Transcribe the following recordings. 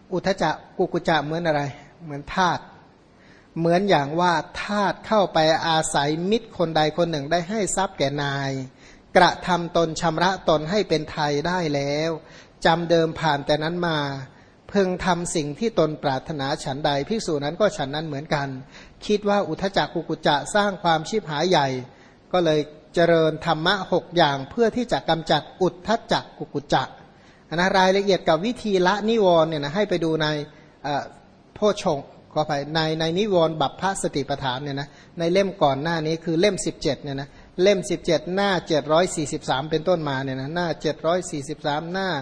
อุทจักกุกุจะเหมือนอะไรเหมือนทาสเหมือนอย่างว่าทาสเข้าไปอาศัยมิตรคนใดคนหนึ่งได้ให้ทรัพย์แก่นายกระทำตนชำระตนให้เป็นไทยได้แล้วจำเดิมผ่านแต่นั้นมาเพึงทำสิ่งที่ตนปรารถนาฉันใดภิกษุนั้นก็ฉันนั้นเหมือนกันคิดว่าอุทจักกุกุจะสร้างความชิบหายใหญ่ก็เลยเจริญธรรมะ6อย่างเพื่อที่จะกำจัดอุทจักกุกุจะนะรายละเอียดกับวิธีละนิวรณ์เนี่ยนะให้ไปดูในโพชฌงค์ขอไปในนิวรณ์บัพพสติปัฏฐานเนี่ยนะในเล่มก่อนหน้านี้คือเล่ม17เนี่ยนะเล่ม17หน้า743เป็นต้นมาเนี่ยนะหน้า743หน้า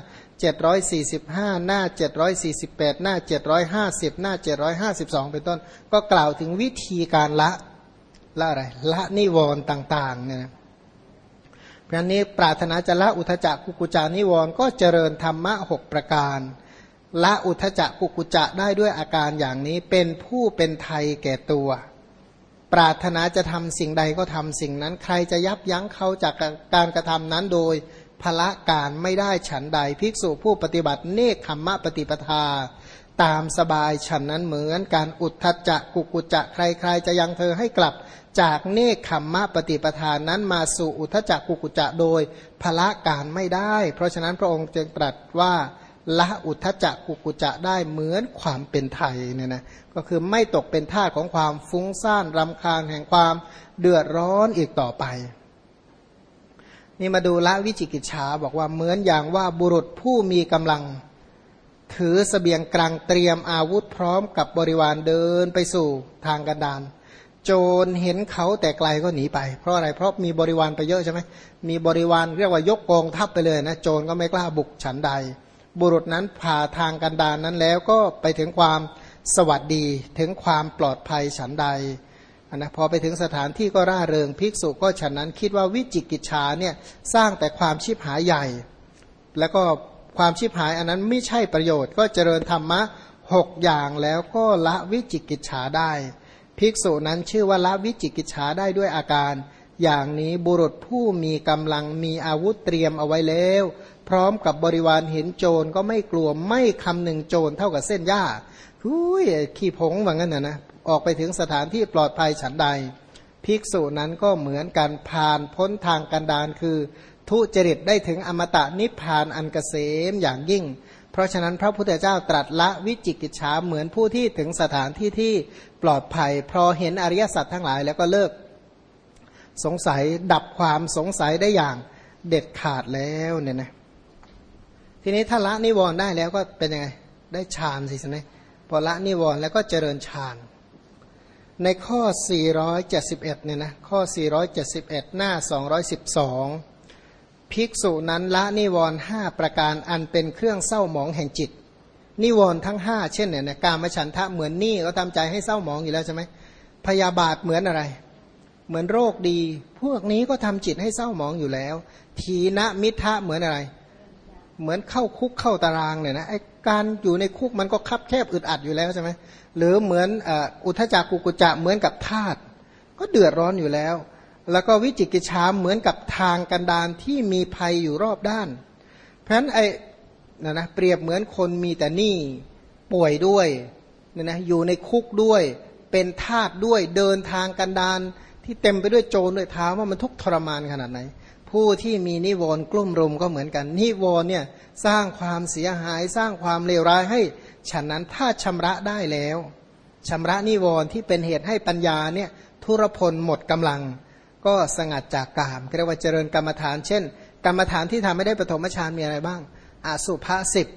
745หน้า748หน้า750หน้า752เป็นต้นก็กล่าวถึงวิธีการละอะไรละนิวรณ์ต่างๆเนี่ยนะเพราะนี้ปรารถนาจะละอุทจักกุกุจานิวรณ์ก็เจริญธรรมะ6ประการละอุทจักกุกุจะได้ด้วยอาการอย่างนี้เป็นผู้เป็นไทยแก่ตัวปรารถนาจะทำสิ่งใดก็ทำสิ่งนั้นใครจะยับยั้งเขาจากการกระทำนั้นโดยพละการไม่ได้ฉันใดภิกษุผู้ปฏิบัติเนกขัมมะปฏิปทาตามสบายฉันนั้นเหมือนการอุทธัจจะกุกุจะใครๆจะยังเธอให้กลับจากเนกขัมมะปฏิปทานั้นมาสู่อุทธัจจะกุกุจะโดยพละการไม่ได้เพราะฉะนั้นพระองค์จึงตรัสว่าละอุทธัจจะกุกุจะได้เหมือนความเป็นไทยเนี่ยนะก็คือไม่ตกเป็นทาสของความฟุ้งซ่านรำคาญแห่งความเดือดร้อนอีกต่อไปนี่มาดูละวิจิกิจฉาบอกว่าเหมือนอย่างว่าบุรุษผู้มีกำลังถือเสบียงกลางเตรียมอาวุธพร้อมกับบริวารเดินไปสู่ทางกันดารโจรเห็นเขาแต่ไกลก็หนีไปเพราะอะไรเพราะมีบริวารไปเยอะใช่ไหมมีบริวารเรียกว่ายกกองทัพไปเลยนะโจรก็ไม่กล้าบุกฉันใดบุรุษนั้นผ่าทางกันดารนั้นแล้วก็ไปถึงความสวัสดีถึงความปลอดภัยฉันใดนะพอไปถึงสถานที่ก็ร่าเริงภิกษุก็ฉันนั้นคิดว่าวิจิกิจฉาเนี่ยสร้างแต่ความชิบหายใหญ่แล้วก็ความชิบหายอันนั้นไม่ใช่ประโยชน์ก็เจริญธรรมะ6อย่างแล้วก็ละวิจิกิจฉาได้ภิกษุนั้นชื่อว่าละวิจิกิจฉาได้ด้วยอาการอย่างนี้บุรุษผู้มีกำลังมีอาวุธเตรียมเอาไว้แล้วพร้อมกับบริวารเห็นโจรก็ไม่กลัวไม่คำหนึ่งโจรเท่ากับเส้นหญ้าขี้ผงว่างั้นนะออกไปถึงสถานที่ปลอดภัยฉันใดภิกษุนั้นก็เหมือนกันผ่านพ้นทางกันดารคือทุจริตได้ถึงอมตะนิพพานอันเกษมอย่างยิ่งเพราะฉะนั้นพระพุทธเจ้าตรัสละวิจิกิจฉาเหมือนผู้ที่ถึงสถานที่ที่ปลอดภัยพอเห็นอริยสัจทั้งหลายแล้วก็เลิกสงสัยดับความสงสัยได้อย่างเด็ดขาดแล้วเนี่ยนะทีนี้ถ้าละนิวรณ์ได้แล้วก็เป็นยังไงได้ฌานสิใช่ไหมพอละนิวรณ์แล้วก็เจริญฌานในข้อ471เนี่ยนะข้อ471หน้า212ภิกษุนั้นละนิวรณ์5ประการอันเป็นเครื่องเศร้าหมองแห่งจิตนิวรณ์ทั้ง5เช่นเนี่ยนะกามฉันทะเหมือนหนี้ก็ทำใจให้เศร้าหมองอยู่แล้วใช่ไหมพยาบาทเหมือนอะไรเหมือนโรคดีพวกนี้ก็ทำจิตให้เศร้าหมองอยู่แล้วทีนะมิทะเหมือนอะไรเหมือนเข้าคุกเข้าตารางเนี่ยนะไอ้การอยู่ในคุกมันก็คับแคบอึดอัดอยู่แล้วใช่ไหมหรือเหมือนอุทธัจจะกุกุจะเหมือนกับทาสก็เดือดร้อนอยู่แล้วแล้วก็วิจิกิจฉาเหมือนกับทางกันดารที่มีภัยอยู่รอบด้านเพราะฉะนั้นไอ้นะเปรียบเหมือนคนมีแต่หนี้ป่วยด้วยเนี่ยนะอยู่ในคุกด้วยเป็นทาสด้วยเดินทางกันดารที่เต็มไปด้วยโจรด้วยเท้าว่ามันทุกข์ทรมานขนาดไหนผู้ที่มีนิวรณ์กลุ่มรุมก็เหมือนกันนิวรณ์เนี่ยสร้างความเสียหายสร้างความเลวร้ายให้ฉันนั้นถ้าชำระได้แล้วชำระนิวรณ์ที่เป็นเหตุให้ปัญญาเนี่ยทุรพลหมดกำลังก็สงัดจากกามเรียกว่าเจริญกรรมฐานเช่นกรรมฐานที่ทำให้ได้ปฐมฌานมีอะไรบ้างอสุภะ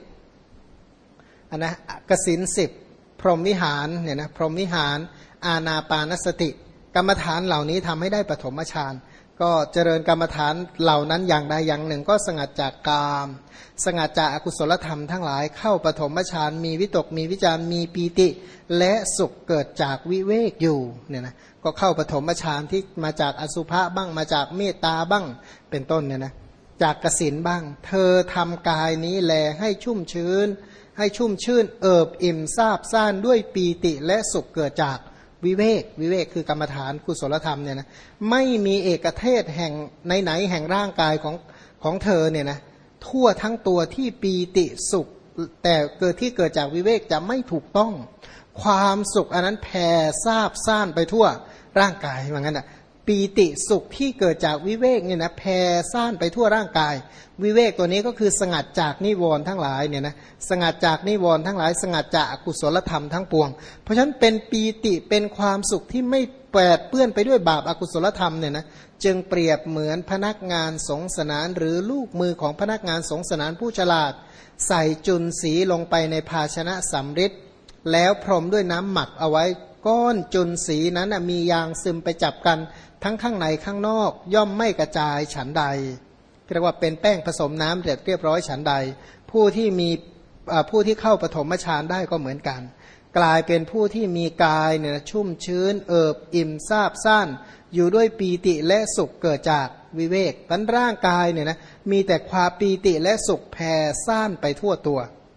10นะกสิน10พรหมวิหารเนี่ยนะพรหมวิหารอานาปานสติกรรมฐานเหล่านี้ทำให้ได้ปฐมฌานก็เจริญกรรมฐานเหล่านั้นอย่างใดอย่างหนึ่งก็สงัดจากกามสงัดจากอกุศลธรรมทั้งหลายเข้าปฐมฌานมีวิตกมีวิจารมีปีติและสุขเกิดจากวิเวกอยู่เนี่ยนะก็เข้าปฐมฌานที่มาจากอสุภะบ้างมาจากเมตตาบ้างเป็นต้นเนี่ยนะจากกสิณบ้างเธอทำกายนี้แลให้ชุ่มชื้นให้ชุ่มชื่นเอิบอิ่มซาบซ่านด้วยปีติและสุขเกิดจากวิเวกคือกรรมฐานกุศลธรรมเนี่ยนะไม่มีเอกเทศแห่งไหนแห่งร่างกายของเธอเนี่ยนะทั่วทั้งตัวที่ปีติสุขแต่เกิดที่เกิดจากวิเวกจะไม่ถูกต้องความสุขอันนั้นแผ่ซาบซ่านไปทั่วร่างกายว่างั้นอ่ะปีติสุขที่เกิดจากวิเวกเนี่ยนะแผ่ซ่านไปทั่วร่างกายวิเวกตัวนี้ก็คือสงัดจากนิวรณ์ทั้งหลายเนี่ยนะสงัดจากนิวรณ์ทั้งหลายสงัดจากอกุศลธรรมทั้งปวงเพราะฉะนั้นเป็นปีติเป็นความสุขที่ไม่แปดเปื้อนไปด้วยบาปอกุศลธรรมเนี่ยนะจึงเปรียบเหมือนพนักงานสงสนานหรือลูกมือของพนักงานสงสนานผู้ฉลาดใส่จุลสีลงไปในภาชนะสำริดแล้วพรมด้วยน้ำหมักเอาไว้ก้อนจุลสีนั้นมียางซึมไปจับกันทั้งข้างในข้างนอกย่อมไม่กระจายฉันใดเรียกว่าเป็นแป้งผสมน้ำเรียบร้อยฉันใดผู้ที่เข้าปฐมฌานได้ก็เหมือนกันกลายเป็นผู้ที่มีกายเนี่ยชุ่มชื้นเอิบอิ่มซาบซ่านอยู่ด้วยปีติและสุขเกิดจากวิเวกทั้งร่างกายเนี่ยนะมีแต่ความปีติและสุขแผ่ซ่านไปทั่วตัว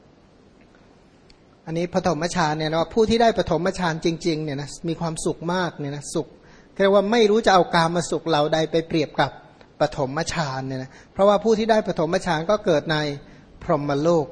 อันนี้ปฐมฌานเนี่ยนะผู้ที่ได้ปฐมฌานจริงๆเนี่ยนะมีความสุขมากเนี่ยนะสุขเรียกว่าไม่รู้จะเอากามสุขเหล่าใดไปเปรียบกับปฐมฌานเนี่ยนะเพราะว่าผู้ที่ได้ปฐมฌานก็เกิดในพรหมโลก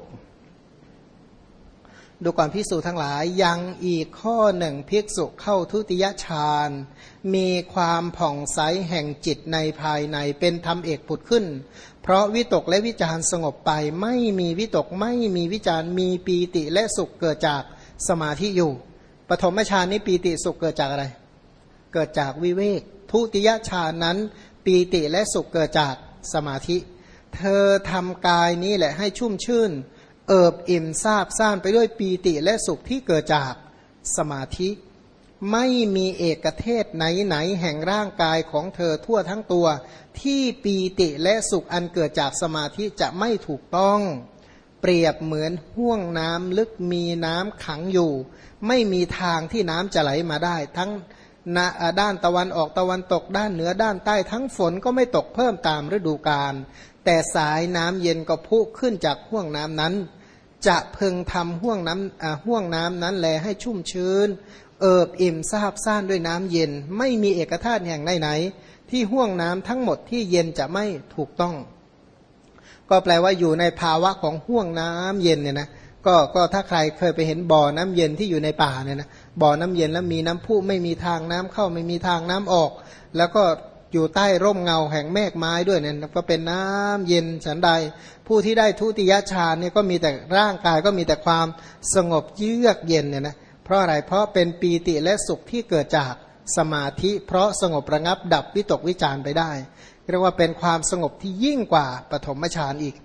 ดูก่อนภิกษุทั้งหลายยังอีกข้อหนึ่งภิกษุเข้าทุติยฌานมีความผ่องใสแห่งจิตในภายในเป็นธรรมเอกผุดขึ้นเพราะวิตกและวิจารสงบไปไม่มีวิตกไม่มีวิจารมีปีติและสุขเกิดจากสมาธิอยู่ปฐมฌานนี้ปีติสุขเกิดจากอะไรเกิดจากวิเวกทุติยฌานนั้นปีติและสุขเกิดจากสมาธิเธอทำกายนี้แหละให้ชุ่มชื่นเอิบอิ่มซาบซ่านไปด้วยปีติและสุขที่เกิดจากสมาธิไม่มีเอกเทศไหนๆแห่งร่างกายของเธอทั่วทั้งตัวที่ปีติและสุขอันเกิดจากสมาธิจะไม่ถูกต้องเปรียบเหมือนห้วงน้ำลึกมีน้ำขังอยู่ไม่มีทางที่น้ำจะไหลมาได้ทั้งด้านตะวันออกตะวันตกด้านเหนือด้านใต้ทั้งฝนก็ไม่ตกเพิ่มตามฤดูกาลแต่สายน้ำเย็นก็พุ่งขึ้นจากห้วงน้ำนั้นจะพึงทำห้วงน้ำนั้นแลให้ชุ่มชื้นเอิบอิ่มซาบซ่านด้วยน้ำเย็นไม่มีเอกธาตุแห่งไหนๆที่ห้วงน้ำทั้งหมดที่เย็นจะไม่ถูกต้องก็แปลว่าอยู่ในภาวะของห้วงน้ำเย็นเนี่ยนะก็ถ้าใครเคยไปเห็นบ่อน้ำเย็นที่อยู่ในป่าเนี่ยนะบ่อน้ำเย็นแล้วมีน้ำพุไม่มีทางน้ำเข้าไม่มีทางน้ำออกแล้วก็อยู่ใต้ร่มเงาแห่งเมฆไม้ด้วยเนี่ยก็เป็นน้ำเย็นฉันใดผู้ที่ได้ทุติยฌานเนี่ยก็มีแต่ร่างกายก็มีแต่ความสงบเยือกเย็นเนี่ยนะเพราะอะไรเพราะเป็นปีติและสุขที่เกิดจากสมาธิเพราะสงบระงับดับวิตกวิจารไปได้เรียกว่าเป็นความสงบที่ยิ่งกว่าปฐมฌานอีก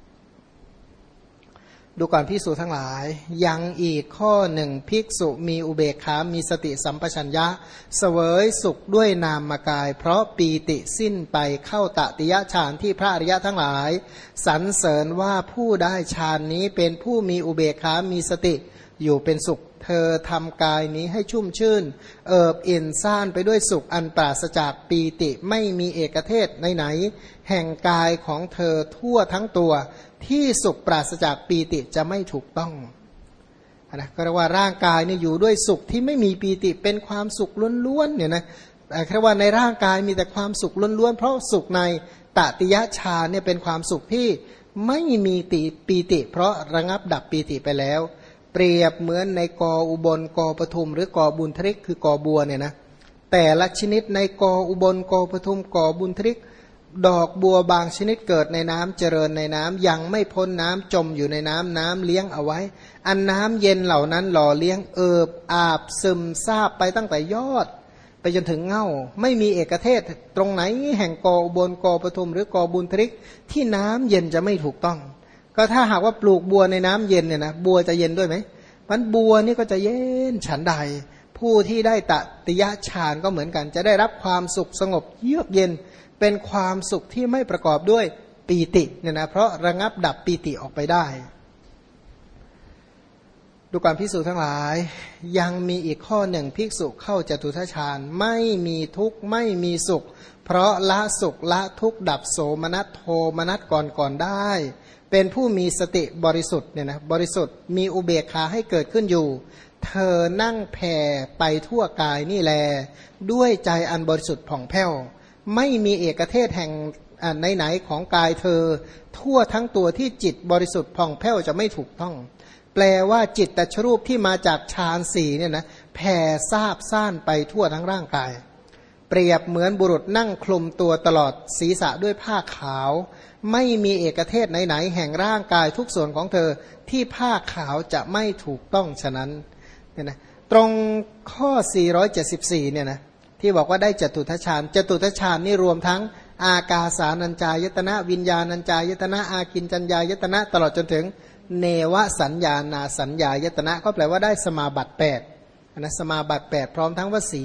ดูก่อนภิกษุทั้งหลายยังอีกข้อหนึ่งภิกษุมีอุเบกขามีสติสัมปชัญญะเสวยสุขด้วยนามกายเพราะปีติสิ้นไปเข้าตติยฌานที่พระอริยะทั้งหลายสรรเสริญว่าผู้ได้ฌานนี้เป็นผู้มีอุเบกขามีสติอยู่เป็นสุขเธอทำกายนี้ให้ชุ่มชื่นเอิบอิ่มซ่านไปด้วยสุขอันปราศจากปีติไม่มีเอกเทศไหนๆแห่งกายของเธอทั่วทั้งตัวที่สุขปราศจากปีติจะไม่ถูกต้องนะก็เรียกว่าร่างกายเนี่ยอยู่ด้วยสุขที่ไม่มีปีติเป็นความสุขล้วนๆเนี่ยนะแค่ว่าในร่างกายมีแต่ความสุขล้วนๆเพราะสุขในตติยฌานเนี่ยเป็นความสุขที่ไม่มีปีติเพราะระงับดับปีติไปแล้วเปรียบเหมือนในกออุบลกอปทุมหรือกอบุญทริกคือกอบัวเนี่ยนะแต่ละชนิดในกออุบลกอปทุมกอบุญทริกดอกบัวบางชนิดเกิดในน้ำเจริญในน้ำยังไม่พ้นน้ำจมอยู่ในน้ำน้ำเลี้ยงเอาไว้อันน้ำเย็นเหล่านั้นหล่อเลี้ยงเอิบอาบซึมซาบไปตั้งแต่ยอดไปจนถึงเง่าไม่มีเอกเทศตรงไหนแห่งกออุบลกอปทุมหรือกอบุญทริกที่น้ำเย็นจะไม่ถูกต้องก็ถ้าหากว่าปลูกบัวในน้ำเย็นเนี่ยนะบัวจะเย็นด้วยไหมมันบัวนี่ก็จะเย็นฉันใดผู้ที่ได้ตติยฌานก็เหมือนกันจะได้รับความสุขสงบเยือกเย็นเป็นความสุขที่ไม่ประกอบด้วยปีติเนี่ยนะเพราะระงับดับปีติออกไปได้ดูการภิกษุทั้งหลายยังมีอีกข้อหนึ่งภิกษุเข้าจตุทัชฌานไม่มีทุกข์ไม่มีสุขเพราะละสุขละทุกข์ดับโสมนัสโทมนัสก่อนได้เป็นผู้มีสติบริสุทธิ์เนี่ยนะบริสุทธิ์มีอุเบกขาให้เกิดขึ้นอยู่เธอนั่งแผ่ไปทั่วกายนี่แลด้วยใจอันบริสุทธิ์ผ่องแผ้วไม่มีเอกเทศแห่งไหนๆของกายเธอทั่วทั้งตัวที่จิตบริสุทธิ์ผ่องแผ้วจะไม่ถูกต้องแปลว่าจิตตชรูปที่มาจากฌานสี่เนี่ยนะแผ่ซาบซ่านไปทั่วทั้งร่างกายเปรียบเหมือนบุรุษนั่งคลุมตัวตลอดศีรษะด้วยผ้าขาวไม่มีเอกเทศไหนๆแห่งร่างกายทุกส่วนของเธอที่ผ้าขาวจะไม่ถูกต้องฉะนั้นเนี่ยนะตรงข้อ474เนี่ยนะที่บอกว่าได้จตุทัชฌานจตุทัชฌานนี่รวมทั้งอากาสานัญจายตนะวิญญาณัญจายตนะอากินจัญญายตนะตลอดจนถึงเนวสัญญานาสัญญายตนะก็แปลว่าได้สมาบัติ8นะสมาบัติ8พร้อมทั้งวสี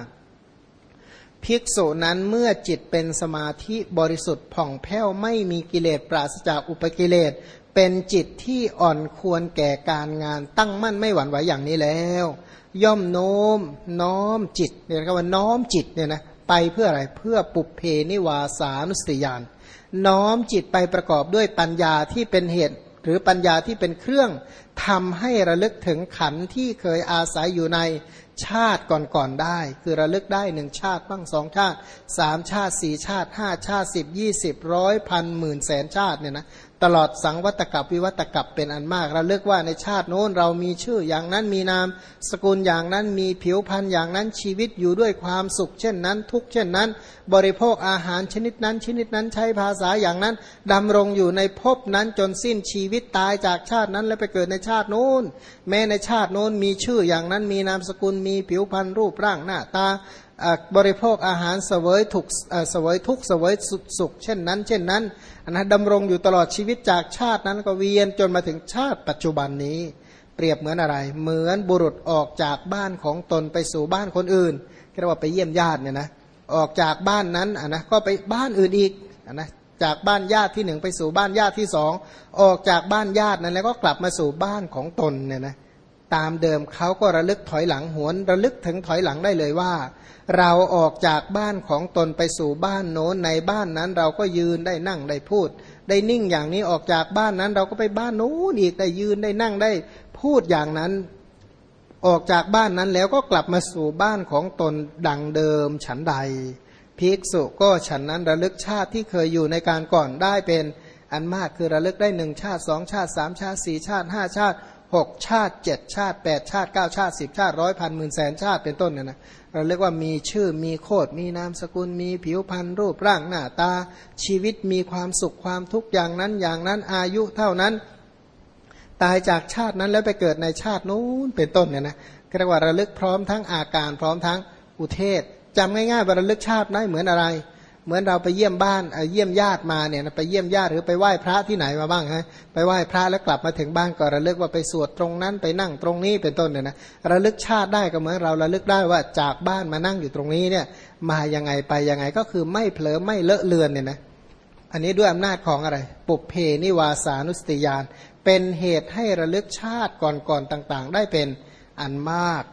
5ภิกษุนั้นเมื่อจิตเป็นสมาธิบริสุทธิ์ผ่องแผ้วไม่มีกิเลสปราศจากอุปกิเลสเป็นจิตที่อ่อนควรแก่การงานตั้งมั่นไม่หวั่นไหวอย่างนี้แล้วย่อมโน้มจิตเนี่ยนะครับว่าน้อมจิตเนี่ยนะไปเพื่ออะไรเพื่อปุพเพนิวาสานุสติญาณน้อมจิตไปประกอบด้วยปัญญาที่เป็นเหตุหรือปัญญาที่เป็นเครื่องทำให้ระลึกถึงขันธ์ที่เคยอาศัยอยู่ในชาติก่อนๆได้คือระลึกได้1ชาติบ้าง2ชาติ3ชาติ4ชาติ5ชาติ10 20 100 พันหมื่นแสนชาติเนี่ยนะตลอดสังวัตกับวิวัตกับเป็นอันมากระลึกว่าในชาติโน้นเรามีชื่ออย่างนั้นมีนามสกุลอย่างนั้นมีผิวพรรณอย่างนั้นชีวิตอยู่ด้วยความสุขเช่นนั้นทุกเช่นนั้นบริโภคอาหารชนิดนั้นชนิดนั้นใช้ภาษาอย่างนั้นดำรงอยู่ในภพนั้นจนสิ้นชีวิตตายจากชาตินั้นแล้วไปเกิดในชาติโน้นแม้ในชาติโน้นมีชื่ออย่างนั้นมีนามสกุลมีผิวพรรณรูปร่างหน้าตาบริโภคอาหารเสวยทุกเสวยทุกเสวยสุขเช่นนั้นเช่นนั้นนะดำรงอยู่ตลอดชีวิตจากชาตินั้นก็เวียนจนมาถึงชาติปัจจุบันนี้เปรียบเหมือนอะไรเหมือนบุรุษออกจากบ้านของตนไปสู่บ้านคนอื่นเรียกว่าไปเยี่ยมญาติเนี่ยนะออกจากบ้านนั้นนะก็ไปบ้านอื่นอีกนะจากบ้านญาติที่1ไปสู่บ้านญาติที่2ออกจากบ้านญาตินั้นแล้วก็กลับมาสู่บ้านของตนเนี่ยนะตามเดิมเขาก็ระลึกถอยหลังหวนระลึกถึงถอยหลังได้เลยว่าเราออกจากบ้านของตนไปสู่บ้านโน้นในบ้านนั้นเราก็ยืนได้นั่งได้พูดได้นิ่งอย่างนี้ออกจากบ้านนั้นเราก็ไปบ้านโน้นอีกได้ยืนได้นั่งได้พูดอย่างนั้นออกจากบ้านนั้นแล้วก็กลับมาสู่บ้านของตนดังเดิมฉันใดภิกษุก็ฉันนั้นระลึกชาติที่เคยอยู่ในการก่อนได้เป็นอันมากคือระลึกได้1ชาติ2ชาติ3ชาติ4ชาติ5ชาติ6ชาติ7ชาติ8ชาติ9ชาติ10ชาติ100พันหมื่นแสนชาติเป็นต้นเนี่ยนะเราเรียกว่ามีชื่อมีโคดมีนามสกุลมีผิวพรรณรูปร่างหน้าตาชีวิตมีความสุขความทุกข์อย่างนั้นอย่างนั้นอายุเท่านั้นตายจากชาตินั้นแล้วไปเกิดในชาตินู้นเป็นต้นเนี่ยนะเรียกว่าระลึกพร้อมทั้งอาการพร้อมทั้งอุเทศจำง่ายๆว่าระลึกชาติได้เหมือนอะไรเหมือนเราไปเยี่ยมบ้านเยี่ยมญาติมาเนี่ยไปเยี่ยมญาติหรือไปไหว้พระที่ไหนมาบ้างฮะไปไหว้พระแล้วกลับมาถึงบ้านก็ระลึกว่าไปสวดตรงนั้นไปนั่งตรงนี้เป็นต้นเนี่ยนะระลึกชาติได้ก็เหมือนเราระลึกได้ว่าจากบ้านมานั่งอยู่ตรงนี้เนี่ยมายังไงไปยังไงก็คือไม่เผลอไม่เลอะเลือนเนี่ยนะอันนี้ด้วยอำนาจของอะไรปุพเพนิวาสานุสติญาณเป็นเหตุให้ระลึกชาติก่อนๆต่างๆได้เป็นอันมาก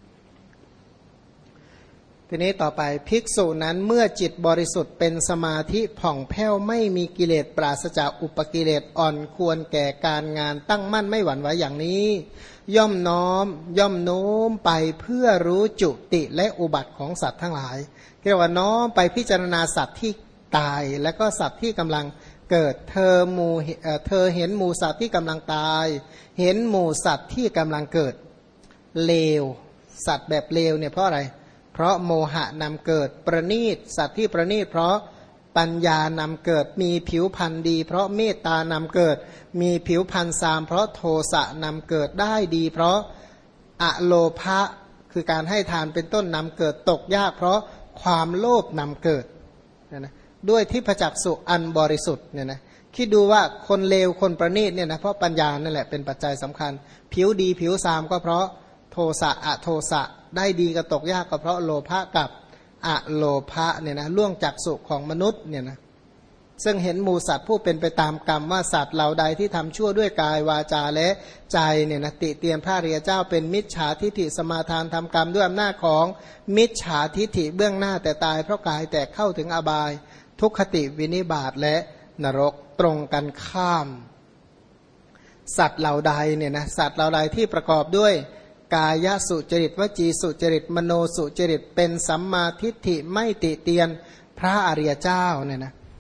ทีนี้ต่อไปภิกษุนั้นเมื่อจิตบริสุทธิ์เป็นสมาธิผ่องแผ้วไม่มีกิเลสปราศจากอุปกิเลสอ่อนควรแก่การงานตั้งมั่นไม่หวั่นไหวอย่างนี้ย่อมโน้มไปเพื่อรู้จุติและอุบัติของสัตว์ทั้งหลายเรียกว่าน้อมไปพิจารณาสัตว์ที่ตายและก็สัตว์ที่กำลังเกิดเธอเห็นหมู่สัตว์ที่กำลังตายเห็นหมู่สัตว์ที่กำลังเกิดเลวสัตว์แบบเลวเนี่ยเพราะอะไรเพราะโมหะนำเกิดประณีตสัตว์ที่ประณีตเพราะปัญญานำเกิดมีผิวพรรณดีเพราะเมตตานำเกิดมีผิวพรรณซามเพราะโทสะนำเกิดได้ดีเพราะอโลภะคือการให้ทานเป็นต้นนำเกิดตกยากเพราะความโลภนำเกิดนะด้วยทิพจักษุอันบริสุทธิ์เนี่ยนะคิดดูว่าคนเลวคนประณีตเนี่ยนะเพราะปัญญานั่นแหละเป็นปัจจัยสำคัญผิวดีผิวซามก็เพราะโทสะอโทสะได้ดีก็ตกยากก็เพราะโลภะกับอโลภะเนี่ยนะล่วงจักษุของมนุษย์เนี่ยนะซึ่งเห็นหมู่สัตว์ผู้เป็นไปตามกรรมว่าสัตว์เหล่าใดที่ทำชั่วด้วยกายวาจาและใจเนี่ยนะติเตียนพระริยเจ้าเป็นมิจฉาทิฏฐิสมาทานทำกรรมด้วยอำนาจของมิจฉาทิฏฐิเบื้องหน้าแต่ตายเพราะกายแต่เข้าถึงอบายทุกขติวินิบาตและนรกตรงกันข้ามสัตว์เหล่าใดเนี่ยนะสัตว์เหล่าใดที่ประกอบด้วยกายสุจริตวจีสุจริตมโนสุจริตเป็นสัมมาทิฏฐิไม่ติเตียนพระอริยเจ้าเนี่ยนะ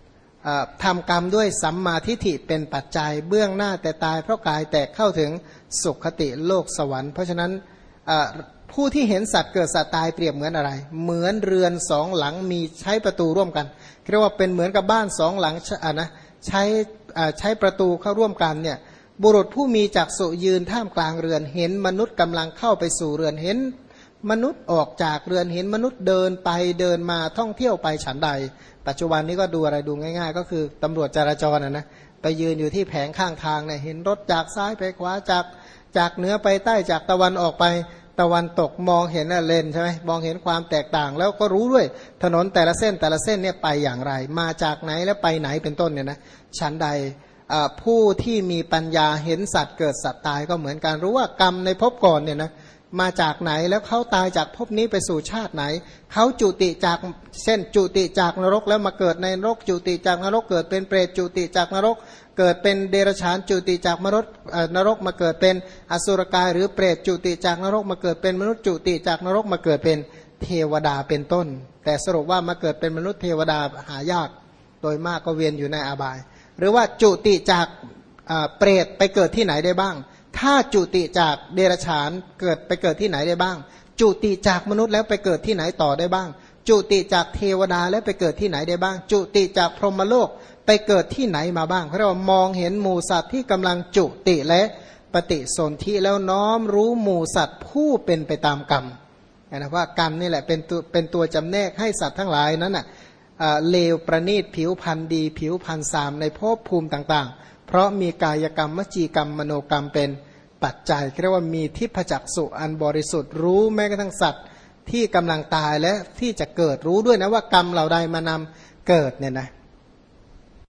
ทำกรรมด้วยสัมมาทิฏฐิเป็นปัจจัยเบื้องหน้าแต่ตายเพราะกายแตกเข้าถึงสุขติโลกสวรรค์เพราะฉะนั้นผู้ที่เห็นสัตว์เกิดสัตว์ตายเปรียบเหมือนอะไรเหมือนเรือนสองหลังมีใช้ประตูร่วมกันเรียกว่าเป็นเหมือนกับบ้านสองหลังนะใช้ประตูเข้าร่วมกันเนี่ยบุรุษผู้มีจักษุยืนท่ามกลางเรือนเห็นมนุษย์กำลังเข้าไปสู่เรือนเห็นมนุษย์ออกจากเรือนเห็นมนุษย์เดินไปเดินมาท่องเที่ยวไปฉันใดปัจจุบันนี้ก็ดูอะไรดูง่ายๆก็คือตำรวจจราจรนะไปยืนอยู่ที่แผงข้างทางเนี่ยเห็นรถจากซ้ายไปขวาจากเหนือไปใต้จากตะวันออกไปตะวันตกมองเห็นเลนใช่ไหมมองเห็นความแตกต่างแล้วก็รู้ด้วยถนนแต่ละเส้นเนี่ยไปอย่างไรมาจากไหนและไปไหนเป็นต้นเนี่ยนะฉันใดผู้ที่มีปัญญาเห็นสัตว์เกิดสัตว์ตายก็เหมือนกันรู้ว่ากรรมในภพก่อนเนี่ยนะมาจากไหนแล้วเขาตายจากภพนี้ไปสู่ชาติไหนเขาจุติจากเช่นจุติจากนรกแล้วมาเกิดในนรกจุติจากนรกเกิดเป็นเปรตจุติจากนรกเกิดเป็นเดรัจฉานจุติจากนรกมาเกิดเป็นอสุรกายหรือเปรตจุติจากนรกมาเกิดเป็นมนุษย์จุติจากนรกมาเกิดเป็นเทวดาเป็นต้นแต่สรุปว่ามาเกิดเป็นมนุษย์เทวดาหายากโดยมากก็เวียนอยู่ในอบายหรือว่าจุติจากเปรตไปเกิดที่ไหนได้บ้างถ้าจุติจากเดรัจฉานเกิดไปเกิดที่ไหนได้บ้างจุติจากมนุษย์แล้วไปเกิดที่ไหนต่อได้บ้างจุติจากเทวดาแล้วไปเกิดที่ไหนได้บ้างจุติจากพรหมโลกไปเกิดที่ไหนมาบ้างเพราะเรามองเห็นหมู่สัตว์ที่กำลังจุติและปฏิสนธิแล้วน้อมรู้หมู่สัตว์ผู้เป็นไปตามกรรมนะว่ากรรมนี่แหละเป็นตัวจำแนกให้สัตว์ทั้งหลายนั้นน่ะเลวประณีตผิวพรรณดีผิวพรรณสามในภพภูมิต่างๆเพราะมีกายกรรมวจีกรรมมโนกรรมเป็นปัจจัยเรียกว่ามีทิพจักษุอันบริสุทธิ์รู้แม้กระทั่งสัตว์ที่กำลังตายและที่จะเกิดรู้ด้วยนะว่ากรรมเหล่าใดมานำเกิดเนี่ยนะ